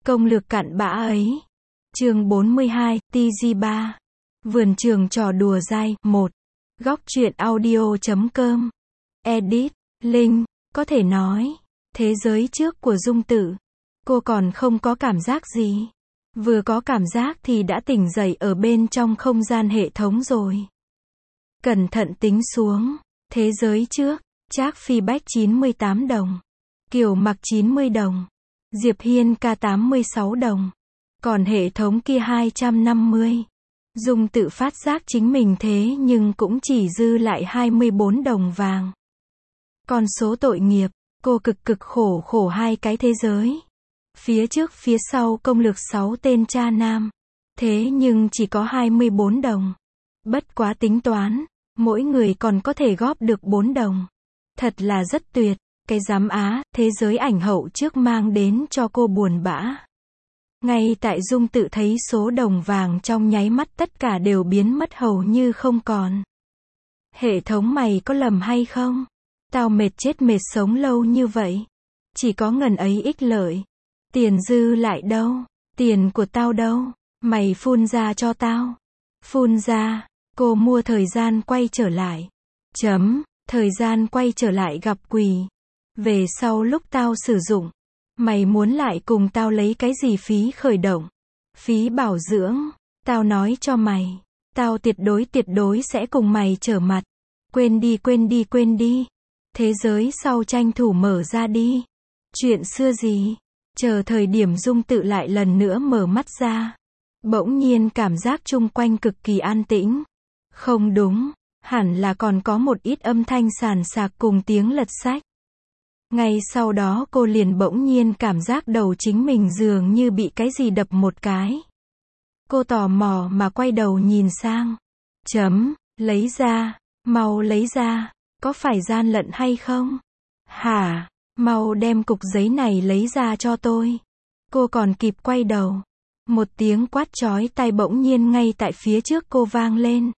Công lược cặn bã ấy. Chương 42, TG3. Vườn trường trò đùa dai, 1. Góc truyện audio.com. Edit, Linh, có thể nói, thế giới trước của Dung Tự, cô còn không có cảm giác gì. Vừa có cảm giác thì đã tỉnh dậy ở bên trong không gian hệ thống rồi. Cẩn thận tính xuống, thế giới trước, Trác Phi Bách 98 đồng, Kiều Mặc 90 đồng, Diệp Hiên Ca 86 đồng, còn hệ thống kia 250. Dung Tự phát giác chính mình thế nhưng cũng chỉ dư lại 24 đồng vàng. Con số tội nghiệp, cô cực khổ hai cái thế giới. Phía trước phía sau công lược 6 tên cha nam. Thế nhưng chỉ có 24 đồng. Bất quá tính toán, mỗi người còn có thể góp được 4 đồng. Thật là rất tuyệt, cái giám á, thế giới ảnh hậu trước mang đến cho cô buồn bã. Ngay tại Dung Tự thấy số đồng vàng trong nháy mắt tất cả đều biến mất hầu như không còn. Hệ thống mày có lầm hay không? Tao mệt chết mệt sống lâu như vậy. Chỉ có ngần ấy ích lợi. Tiền dư lại đâu? Tiền của tao đâu? Mày phun ra cho tao. Phun ra. Cô mua thời gian quay trở lại. Thời gian quay trở lại gặp quỷ. Về sau lúc tao sử dụng. Mày muốn lại cùng tao lấy cái gì phí khởi động? Phí bảo dưỡng. Tao nói cho mày. Tao tuyệt đối sẽ cùng mày trở mặt. Quên đi. Thế giới sau tranh thủ mở ra đi. Chuyện xưa gì? Chờ thời điểm Dung Tự lại lần nữa mở mắt ra. Bỗng nhiên cảm giác chung quanh cực kỳ an tĩnh. Không đúng, hẳn là còn có một ít âm thanh sàn sạc cùng tiếng lật sách. Ngay sau đó cô liền bỗng nhiên cảm giác đầu chính mình dường như bị cái gì đập một cái. Cô tò mò mà quay đầu nhìn sang. Lấy ra, mau lấy ra, có phải gian lận hay không? Hả? Mau đem cục giấy này lấy ra cho tôi. Cô còn kịp quay đầu. Một tiếng quát chói tai bỗng nhiên ngay tại phía trước cô vang lên.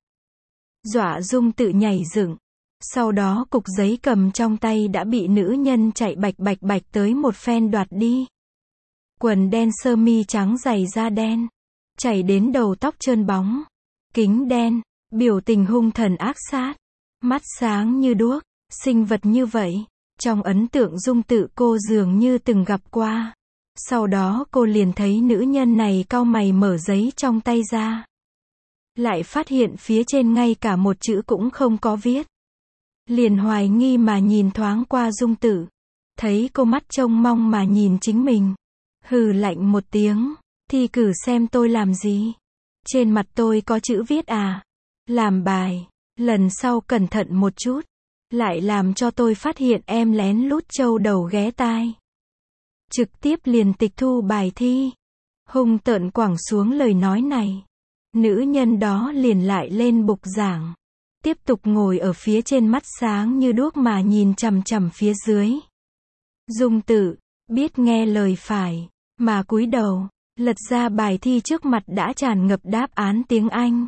Dọa Dung Tự nhảy dựng. Sau đó cục giấy cầm trong tay đã bị nữ nhân chạy bạch tới một phen đoạt đi. Quần đen sơ mi trắng giày da đen. Chảy đến đầu tóc trơn bóng. Kính đen, biểu tình hung thần ác sát. Mắt sáng như đuốc, sinh vật như vậy. Trong ấn tượng Dung Tự cô dường như từng gặp qua. Sau đó cô liền thấy nữ nhân này cau mày mở giấy trong tay ra. Lại phát hiện phía trên ngay cả một chữ cũng không có viết. Liền hoài nghi mà nhìn thoáng qua Dung Tự. Thấy cô mắt trông mong mà nhìn chính mình. Hừ lạnh một tiếng. Thi cử xem tôi làm gì. Trên mặt tôi có chữ viết à. Làm bài. Lần sau cẩn thận một chút. Lại làm cho tôi phát hiện em lén lút trâu đầu ghé tai. Trực tiếp liền tịch thu bài thi. Hung tợn quẳng xuống lời nói này. Nữ nhân đó liền lại lên bục giảng. Tiếp tục ngồi ở phía trên mắt sáng như đuốc mà nhìn chằm phía dưới. Dung Tự, biết nghe lời phải, mà cúi đầu, lật ra bài thi trước mặt đã tràn ngập đáp án tiếng Anh.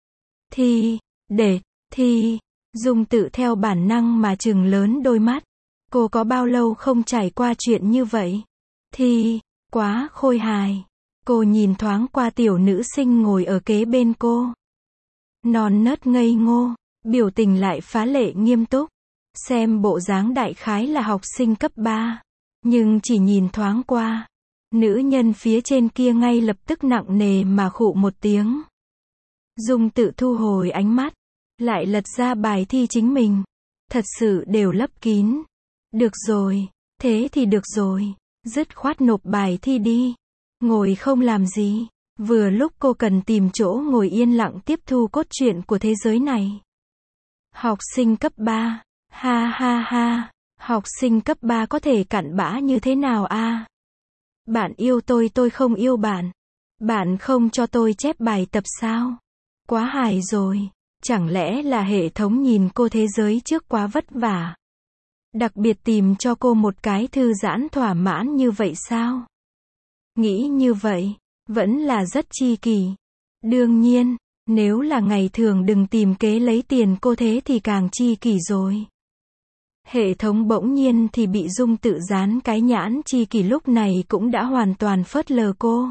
Thi. Dung Tự theo bản năng mà trừng lớn đôi mắt. Cô có bao lâu không trải qua chuyện như vậy? Thi, quá khôi hài. Cô nhìn thoáng qua tiểu nữ sinh ngồi ở kế bên cô. Non nớt ngây ngô, biểu tình lại phá lệ nghiêm túc. Xem bộ dáng đại khái là học sinh cấp 3. Nhưng chỉ nhìn thoáng qua, nữ nhân phía trên kia ngay lập tức nặng nề mà khụ một tiếng. Dung Tự thu hồi ánh mắt. Lại lật ra bài thi chính mình. Thật sự đều lấp kín. Được rồi, thế thì được rồi. Dứt khoát nộp bài thi đi. Ngồi không làm gì. Vừa lúc cô cần tìm chỗ ngồi yên lặng tiếp thu cốt truyện của thế giới này. Học sinh cấp 3. Ha. Học sinh cấp 3 có thể cặn bã như thế nào a? Bạn yêu tôi không yêu bạn. Bạn không cho tôi chép bài tập sao? Quá hài rồi. Chẳng lẽ là hệ thống nhìn cô thế giới trước quá vất vả? Đặc biệt tìm cho cô một cái thư giãn thỏa mãn như vậy sao? Nghĩ như vậy, vẫn là rất chi kỷ. Đương nhiên, nếu là ngày thường đừng tìm kế lấy tiền cô thế thì càng chi kỷ rồi. Hệ thống bỗng nhiên thì bị Dung Tự dán cái nhãn chi kỷ lúc này cũng đã hoàn toàn phớt lờ cô.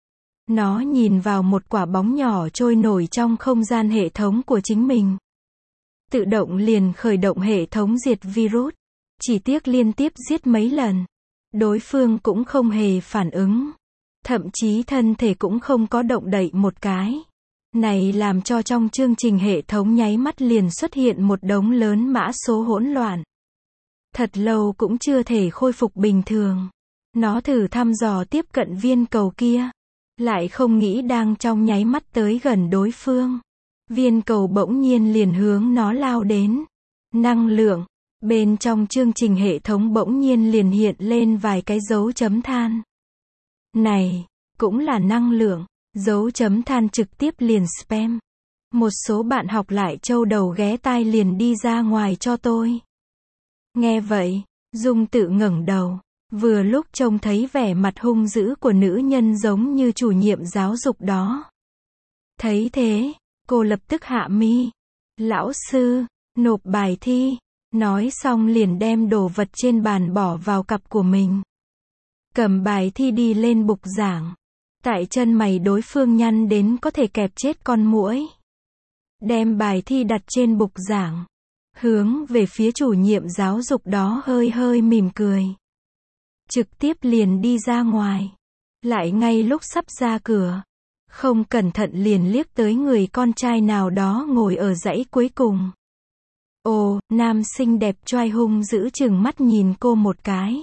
Nó nhìn vào một quả bóng nhỏ trôi nổi trong không gian hệ thống của chính mình. Tự động liền khởi động hệ thống diệt virus. Chỉ tiếc liên tiếp giết mấy lần. Đối phương cũng không hề phản ứng. Thậm chí thân thể cũng không có động đậy một cái. Này làm cho trong chương trình hệ thống nháy mắt liền xuất hiện một đống lớn mã số hỗn loạn. Thật lâu cũng chưa thể khôi phục bình thường. Nó thử thăm dò tiếp cận viên cầu kia. Lại không nghĩ đang trong nháy mắt tới gần đối phương. Viên cầu bỗng nhiên liền hướng nó lao đến. Năng lượng. Bên trong chương trình hệ thống bỗng nhiên liền hiện lên vài cái dấu chấm than. Này, cũng là năng lượng. Dấu chấm than trực tiếp liền spam. Một số bạn học lại trâu đầu ghé tai liền đi ra ngoài cho tôi. Nghe vậy, Dung Tự ngẩng đầu. Vừa lúc trông thấy vẻ mặt hung dữ của nữ nhân giống như chủ nhiệm giáo dục đó. Thấy thế, cô lập tức hạ mi. Lão sư, nộp bài thi. Nói xong liền đem đồ vật trên bàn bỏ vào cặp của mình. Cầm bài thi đi lên bục giảng. Tại chân mày đối phương nhăn đến có thể kẹp chết con muỗi. Đem bài thi đặt trên bục giảng. Hướng về phía chủ nhiệm giáo dục đó hơi hơi mỉm cười. Trực tiếp liền đi ra ngoài. Lại ngay lúc sắp ra cửa. Không cẩn thận liền liếc tới người con trai nào đó ngồi ở dãy cuối cùng. Ồ, nam xinh đẹp trai hung dữ chừng mắt nhìn cô một cái.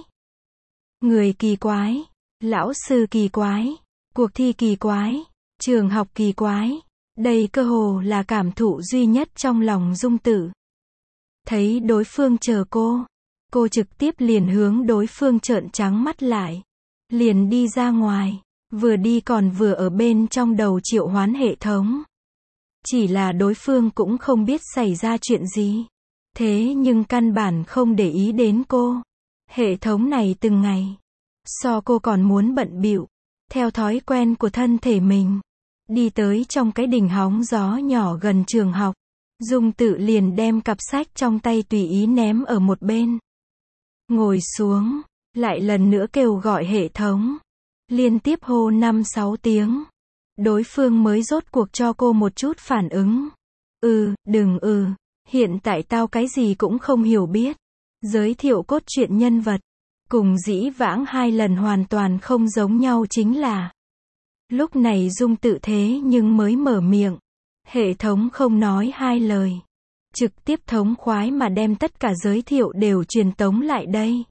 Người kỳ quái. Lão sư kỳ quái. Cuộc thi kỳ quái. Trường học kỳ quái. Đây cơ hồ là cảm thụ duy nhất trong lòng Dung Tự. Thấy đối phương chờ cô trực tiếp liền hướng đối phương trợn trắng mắt lại. Liền đi ra ngoài, vừa đi còn vừa ở bên trong đầu triệu hoán hệ thống. Chỉ là đối phương cũng không biết xảy ra chuyện gì. Thế nhưng căn bản không để ý đến cô. Hệ thống này từng ngày, so cô còn muốn bận bịu. Theo thói quen của thân thể mình, đi tới trong cái đỉnh hóng gió nhỏ gần trường học. Dung Tự liền đem cặp sách trong tay tùy ý ném ở một bên. Ngồi xuống, lại lần nữa kêu gọi hệ thống. Liên tiếp hô 5-6 tiếng. Đối phương mới rốt cuộc cho cô một chút phản ứng. Đừng hiện tại tao cái gì cũng không hiểu biết. Giới thiệu cốt truyện nhân vật. Cùng dĩ vãng 2 lần hoàn toàn không giống nhau chính là. Lúc này Dung Tự thế nhưng mới mở miệng. Hệ thống không nói 2 lời. Trực tiếp thống khoái mà đem tất cả giới thiệu đều truyền tống lại đây.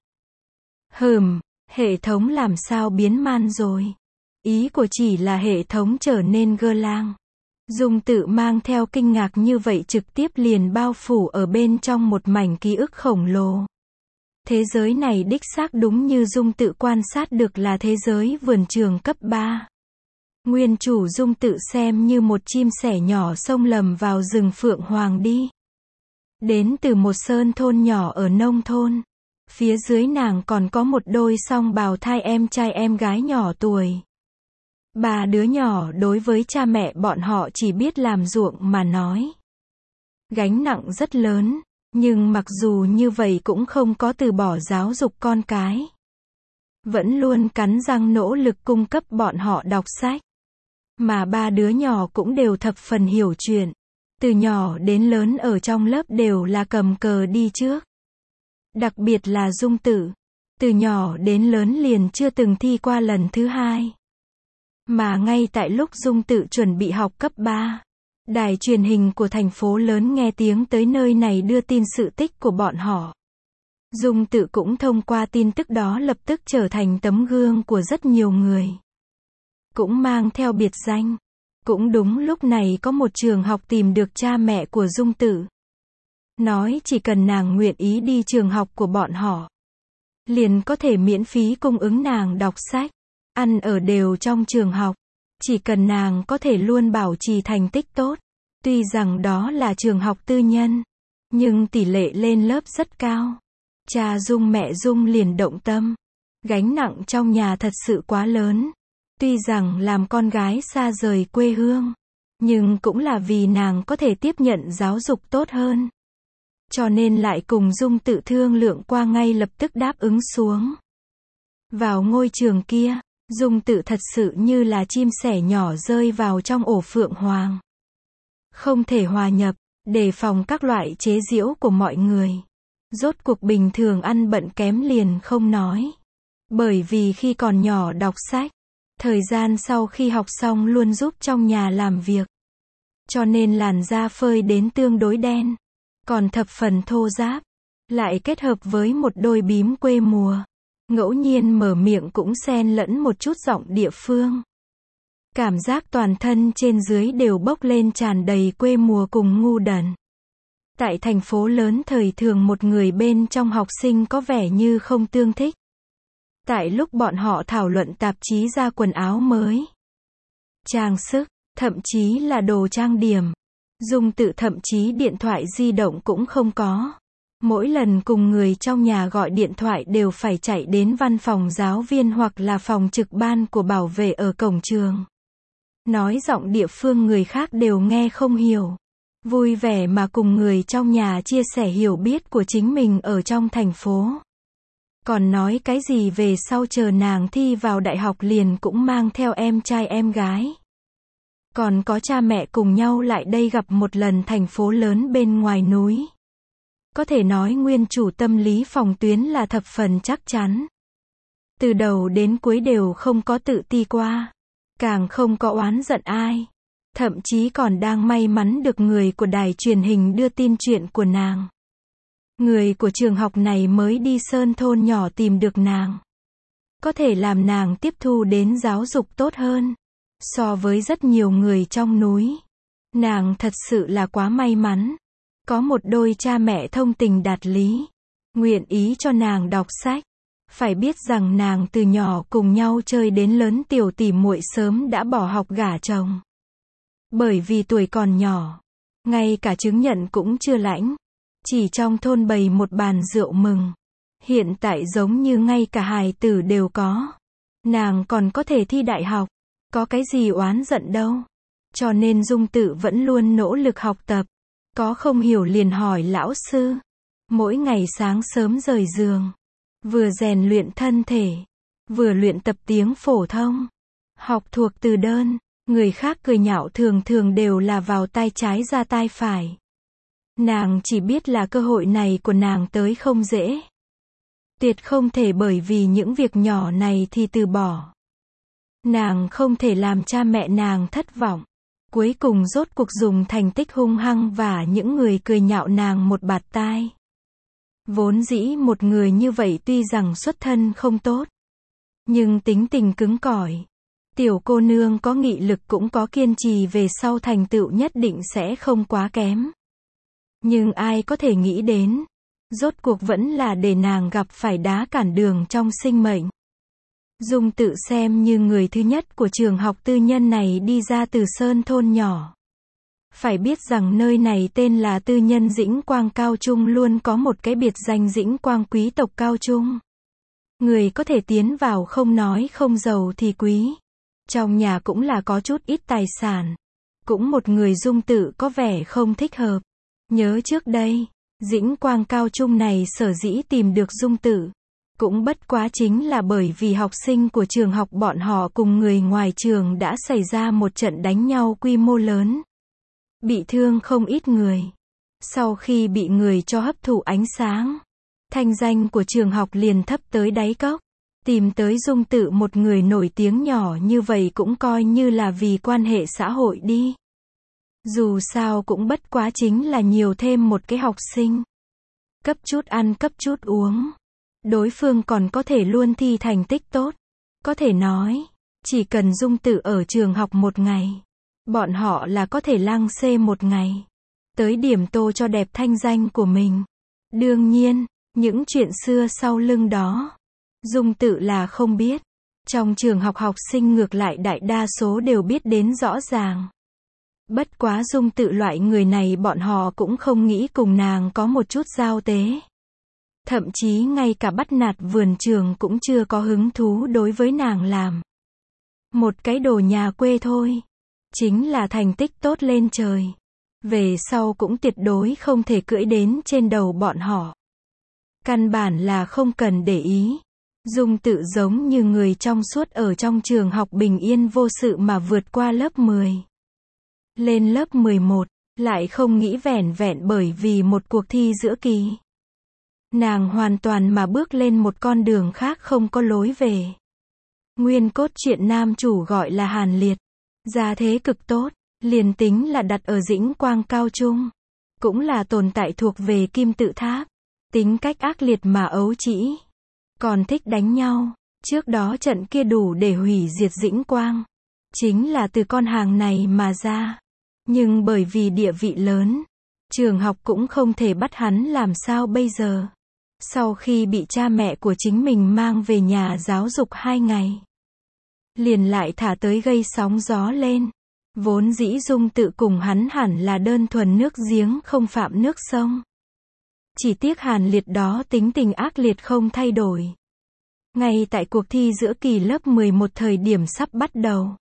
Hệ thống làm sao biến man rồi. Ý của chỉ là hệ thống trở nên gơ lang. Dung Tự mang theo kinh ngạc như vậy trực tiếp liền bao phủ ở bên trong một mảnh ký ức khổng lồ. Thế giới này đích xác đúng như Dung Tự quan sát được là thế giới vườn trường cấp 3. Nguyên chủ Dung Tự xem như một chim sẻ nhỏ xông lầm vào rừng Phượng Hoàng đi. Đến từ một sơn thôn nhỏ ở nông thôn. Phía dưới nàng còn có một đôi song bào thai em trai em gái nhỏ tuổi. 3 đứa nhỏ đối với cha mẹ bọn họ chỉ biết làm ruộng mà nói. Gánh nặng rất lớn, nhưng mặc dù như vậy cũng không có từ bỏ giáo dục con cái. Vẫn luôn cắn răng nỗ lực cung cấp bọn họ đọc sách. Mà 3 đứa nhỏ cũng đều thập phần hiểu chuyện. Từ nhỏ đến lớn ở trong lớp đều là cầm cờ đi trước. Đặc biệt là Dung Tự. Từ nhỏ đến lớn liền chưa từng thi qua lần thứ 2. Mà ngay tại lúc Dung Tự chuẩn bị học cấp 3, đài truyền hình của thành phố lớn nghe tiếng tới nơi này đưa tin sự tích của bọn họ. Dung Tự cũng thông qua tin tức đó lập tức trở thành tấm gương của rất nhiều người. Cũng mang theo biệt danh. Cũng đúng lúc này có một trường học tìm được cha mẹ của Dung Tự. Nói chỉ cần nàng nguyện ý đi trường học của bọn họ, liền có thể miễn phí cung ứng nàng đọc sách, ăn ở đều trong trường học. Chỉ cần nàng có thể luôn bảo trì thành tích tốt. Tuy rằng đó là trường học tư nhân, nhưng tỷ lệ lên lớp rất cao. Cha Dung mẹ Dung liền động tâm. Gánh nặng trong nhà thật sự quá lớn. Tuy rằng làm con gái xa rời quê hương, nhưng cũng là vì nàng có thể tiếp nhận giáo dục tốt hơn. Cho nên lại cùng Dung Tự thương lượng qua ngay lập tức đáp ứng xuống. Vào ngôi trường kia, Dung Tự thật sự như là chim sẻ nhỏ rơi vào trong ổ phượng hoàng. Không thể hòa nhập, đề phòng các loại chế giễu của mọi người. Rốt cuộc bình thường ăn bận kém liền không nói. Bởi vì khi còn nhỏ đọc sách, thời gian sau khi học xong luôn giúp trong nhà làm việc. Cho nên làn da phơi đến tương đối đen, còn thập phần thô ráp, lại kết hợp với một đôi bím quê mùa. Ngẫu nhiên mở miệng cũng xen lẫn một chút giọng địa phương. Cảm giác toàn thân trên dưới đều bốc lên tràn đầy quê mùa cùng ngu đần. Tại thành phố lớn thời thường một người bên trong học sinh có vẻ như không tương thích. Tại lúc bọn họ thảo luận tạp chí ra quần áo mới, trang sức, thậm chí là đồ trang điểm, Dung Tự thậm chí điện thoại di động cũng không có. Mỗi lần cùng người trong nhà gọi điện thoại đều phải chạy đến văn phòng giáo viên hoặc là phòng trực ban của bảo vệ ở cổng trường. Nói giọng địa phương người khác đều nghe không hiểu. Vui vẻ mà cùng người trong nhà chia sẻ hiểu biết của chính mình ở trong thành phố. Còn nói cái gì về sau chờ nàng thi vào đại học liền cũng mang theo em trai em gái. Còn có cha mẹ cùng nhau lại đây gặp một lần thành phố lớn bên ngoài núi. Có thể nói nguyên chủ tâm lý phòng tuyến là thập phần chắc chắn. Từ đầu đến cuối đều không có tự ti qua. Càng không có oán giận ai. Thậm chí còn đang may mắn được người của đài truyền hình đưa tin chuyện của nàng. Người của trường học này mới đi sơn thôn nhỏ tìm được nàng. Có thể làm nàng tiếp thu đến giáo dục tốt hơn. So với rất nhiều người trong núi. Nàng thật sự là quá may mắn. Có một đôi cha mẹ thông tình đạt lý. Nguyện ý cho nàng đọc sách. Phải biết rằng nàng từ nhỏ cùng nhau chơi đến lớn tiểu tỷ muội sớm đã bỏ học gả chồng. Bởi vì tuổi còn nhỏ. Ngay cả chứng nhận cũng chưa lãnh. Chỉ trong thôn bày một bàn rượu mừng. Hiện tại giống như ngay cả hài tử đều có. Nàng còn có thể thi đại học. Có cái gì oán giận đâu. Cho nên Dung Tự vẫn luôn nỗ lực học tập. Có không hiểu liền hỏi lão sư. Mỗi ngày sáng sớm rời giường. Vừa rèn luyện thân thể. Vừa luyện tập tiếng phổ thông. Học thuộc từ đơn. Người khác cười nhạo thường thường đều là vào tai trái ra tai phải. Nàng chỉ biết là cơ hội này của nàng tới không dễ. Tuyệt không thể bởi vì những việc nhỏ này thì từ bỏ. Nàng không thể làm cha mẹ nàng thất vọng. Cuối cùng rốt cuộc dùng thành tích hung hăng và những người cười nhạo nàng một bạt tai. Vốn dĩ một người như vậy tuy rằng xuất thân không tốt. Nhưng tính tình cứng cỏi. Tiểu cô nương có nghị lực cũng có kiên trì về sau thành tựu nhất định sẽ không quá kém. Nhưng ai có thể nghĩ đến. Rốt cuộc vẫn là để nàng gặp phải đá cản đường trong sinh mệnh. Dung Tự xem như người thứ nhất của trường học tư nhân này đi ra từ sơn thôn nhỏ. Phải biết rằng nơi này tên là tư nhân Dĩnh Quang Cao Trung luôn có một cái biệt danh Dĩnh Quang quý tộc Cao Trung. Người có thể tiến vào không nói không giàu thì quý. Trong nhà cũng là có chút ít tài sản. Cũng một người Dung Tự có vẻ không thích hợp. Nhớ trước đây, Dĩnh Quang Cao Trung này sở dĩ tìm được Dung Tự. Cũng bất quá chính là bởi vì học sinh của trường học bọn họ cùng người ngoài trường đã xảy ra một trận đánh nhau quy mô lớn. Bị thương không ít người. Sau khi bị người cho hấp thụ ánh sáng, thanh danh của trường học liền thấp tới đáy cốc. Tìm tới Dung Tự một người nổi tiếng nhỏ như vậy cũng coi như là vì quan hệ xã hội đi. Dù sao cũng bất quá chính là nhiều thêm một cái học sinh. Cấp chút ăn cấp chút uống. Đối phương còn có thể luôn thi thành tích tốt. Có thể nói, chỉ cần Dung Tự ở trường học một ngày. Bọn họ là có thể lăng xê một ngày. Tới điểm tô cho đẹp thanh danh của mình. Đương nhiên, những chuyện xưa sau lưng đó. Dung Tự là không biết. Trong trường học học sinh ngược lại đại đa số đều biết đến rõ ràng. Bất quá Dung Tự loại người này bọn họ cũng không nghĩ cùng nàng có một chút giao tế. Thậm chí ngay cả bắt nạt vườn trường cũng chưa có hứng thú đối với nàng làm. Một cái đồ nhà quê thôi. Chính là thành tích tốt lên trời. Về sau cũng tuyệt đối không thể cưỡi đến trên đầu bọn họ. Căn bản là không cần để ý. Dung Tự giống như người trong suốt ở trong trường học bình yên vô sự mà vượt qua lớp 10. Lên lớp 11, lại không nghĩ vẻn vẹn bởi vì một cuộc thi giữa kỳ. Nàng hoàn toàn mà bước lên một con đường khác không có lối về. Nguyên cốt truyện nam chủ gọi là Hàn Liệt. Gia thế cực tốt, liền tính là đặt ở Dĩnh Quang Cao Trung. Cũng là tồn tại thuộc về Kim Tự Tháp. Tính cách ác liệt mà ấu trĩ. Còn thích đánh nhau. Trước đó trận kia đủ để hủy diệt Dĩnh Quang. Chính là từ con hàng này mà ra. Nhưng bởi vì địa vị lớn, trường học cũng không thể bắt hắn làm sao bây giờ. Sau khi bị cha mẹ của chính mình mang về nhà giáo dục 2 ngày, liền lại thả tới gây sóng gió lên. Vốn dĩ Dung Tự cùng hắn hẳn là đơn thuần nước giếng không phạm nước sông. Chỉ tiếc Hàn Liệt đó tính tình ác liệt không thay đổi. Ngay tại cuộc thi giữa kỳ lớp 11 thời điểm sắp bắt đầu.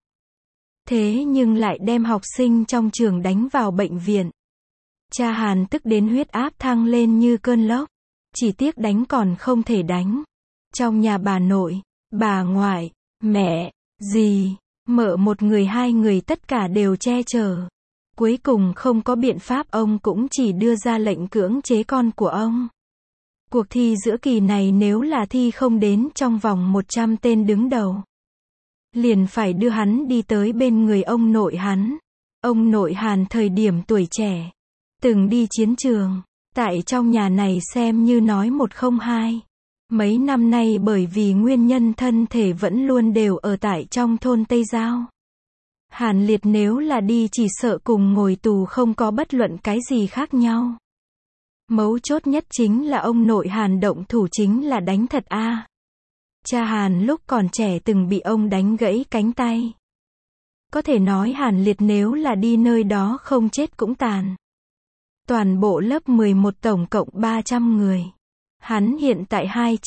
Thế nhưng lại đem học sinh trong trường đánh vào bệnh viện. Cha Hàn tức đến huyết áp thăng lên như cơn lốc. Chỉ tiếc đánh còn không thể đánh. Trong nhà bà nội, bà ngoại, mẹ, dì, mợ một người 2 người tất cả đều che chở. Cuối cùng không có biện pháp ông cũng chỉ đưa ra lệnh cưỡng chế con của ông. Cuộc thi giữa kỳ này nếu là thi không đến trong vòng 100 tên đứng đầu, liền phải đưa hắn đi tới bên người ông nội hắn. Ông nội Hàn thời điểm tuổi trẻ, từng đi chiến trường, tại trong nhà này xem như nói một không hai. Mấy năm nay bởi vì nguyên nhân thân thể vẫn luôn đều ở tại trong thôn Tây Giao. Hàn Liệt nếu là đi chỉ sợ cùng ngồi tù không có bất luận cái gì khác nhau. Mấu chốt nhất chính là ông nội Hàn động thủ chính là đánh thật a. Cha Hàn lúc còn trẻ từng bị ông đánh gãy cánh tay. Có thể nói Hàn Liệt nếu là đi nơi đó không chết cũng tàn. Toàn bộ lớp 11 tổng cộng 300 người. Hắn hiện tại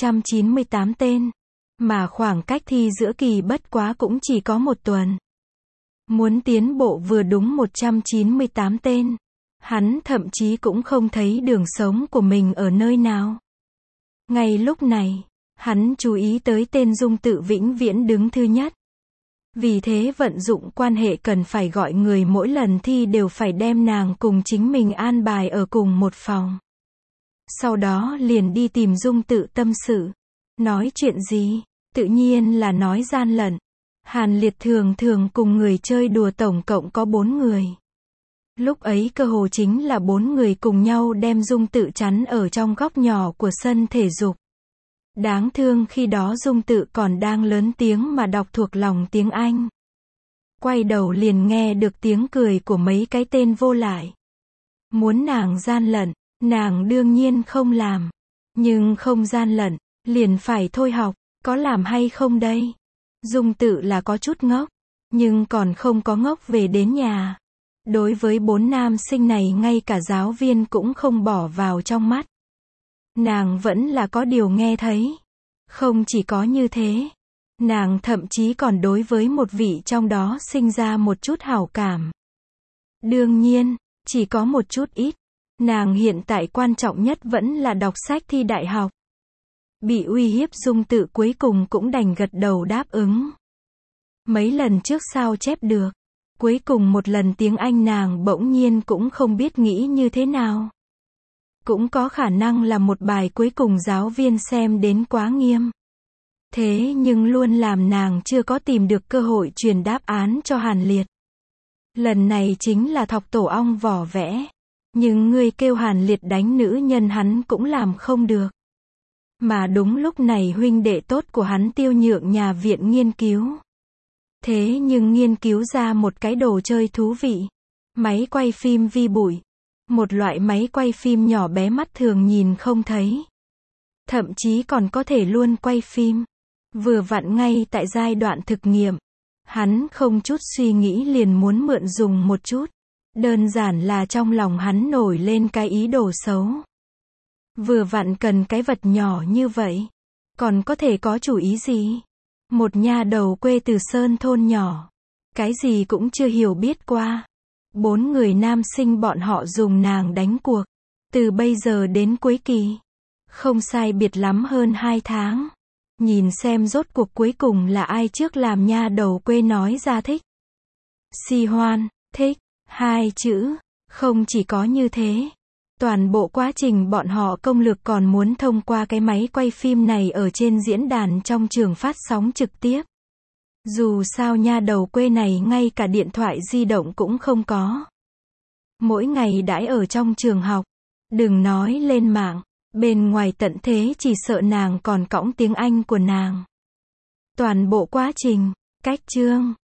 298 tên. Mà khoảng cách thi giữa kỳ bất quá cũng chỉ có 1 tuần. Muốn tiến bộ vừa đúng 198 tên. Hắn thậm chí cũng không thấy đường sống của mình ở nơi nào. Ngay lúc này, hắn chú ý tới tên Dung Tự vĩnh viễn đứng thứ nhất. Vì thế vận dụng quan hệ cần phải gọi người mỗi lần thi đều phải đem nàng cùng chính mình an bài ở cùng một phòng. Sau đó liền đi tìm Dung Tự tâm sự. Nói chuyện gì? Tự nhiên là nói gian lận. Hàn Liệt thường thường cùng người chơi đùa tổng cộng có 4 người. Lúc ấy cơ hồ chính là 4 người cùng nhau đem Dung Tự chắn ở trong góc nhỏ của sân thể dục. Đáng thương khi đó Dung Tự còn đang lớn tiếng mà đọc thuộc lòng tiếng Anh. Quay đầu liền nghe được tiếng cười của mấy cái tên vô lại. Muốn nàng gian lận, nàng đương nhiên không làm. Nhưng không gian lận, liền phải thôi học, có làm hay không đây? Dung Tự là có chút ngốc, nhưng còn không có ngốc về đến nhà. Đối với 4 nam sinh này ngay cả giáo viên cũng không bỏ vào trong mắt. Nàng vẫn là có điều nghe thấy. Không chỉ có như thế, nàng thậm chí còn đối với một vị trong đó sinh ra một chút hảo cảm. Đương nhiên, chỉ có một chút ít. Nàng hiện tại quan trọng nhất vẫn là đọc sách thi đại học. Bị uy hiếp Dung Tự cuối cùng cũng đành gật đầu đáp ứng. Mấy lần trước sao chép được. Cuối cùng một lần tiếng Anh nàng bỗng nhiên cũng không biết nghĩ như thế nào. Cũng có khả năng là một bài cuối cùng giáo viên xem đến quá nghiêm. Thế nhưng luôn làm nàng chưa có tìm được cơ hội truyền đáp án cho Hàn Liệt. Lần này chính là thọc tổ ong vỏ vẽ. Nhưng người kêu Hàn Liệt đánh nữ nhân hắn cũng làm không được. Mà đúng lúc này huynh đệ tốt của hắn Tiêu Nhượng nhà viện nghiên cứu. Thế nhưng nghiên cứu ra một cái đồ chơi thú vị. Máy quay phim vi bụi. Một loại máy quay phim nhỏ bé mắt thường nhìn không thấy. Thậm chí còn có thể luôn quay phim. Vừa vặn ngay tại giai đoạn thực nghiệm. Hắn không chút suy nghĩ liền muốn mượn dùng một chút. Đơn giản là trong lòng hắn nổi lên cái ý đồ xấu. Vừa vặn cần cái vật nhỏ như vậy. Còn có thể có chủ ý gì? Một nha đầu quê từ sơn thôn nhỏ. Cái gì cũng chưa hiểu biết qua. 4 người nam sinh bọn họ dùng nàng đánh cuộc. Từ bây giờ đến cuối kỳ. Không sai biệt lắm hơn 2 tháng. Nhìn xem rốt cuộc cuối cùng là ai trước làm nha đầu quê nói ra thích. Si Hoan, thích. 2 chữ. Không chỉ có như thế. Toàn bộ quá trình bọn họ công lược còn muốn thông qua cái máy quay phim này ở trên diễn đàn trong trường phát sóng trực tiếp. Dù sao nha đầu quê này ngay cả điện thoại di động cũng không có. Mỗi ngày đãi ở trong trường học. Đừng nói lên mạng. Bên ngoài tận thế chỉ sợ nàng còn cõng tiếng Anh của nàng. Toàn bộ quá trình, cách chương,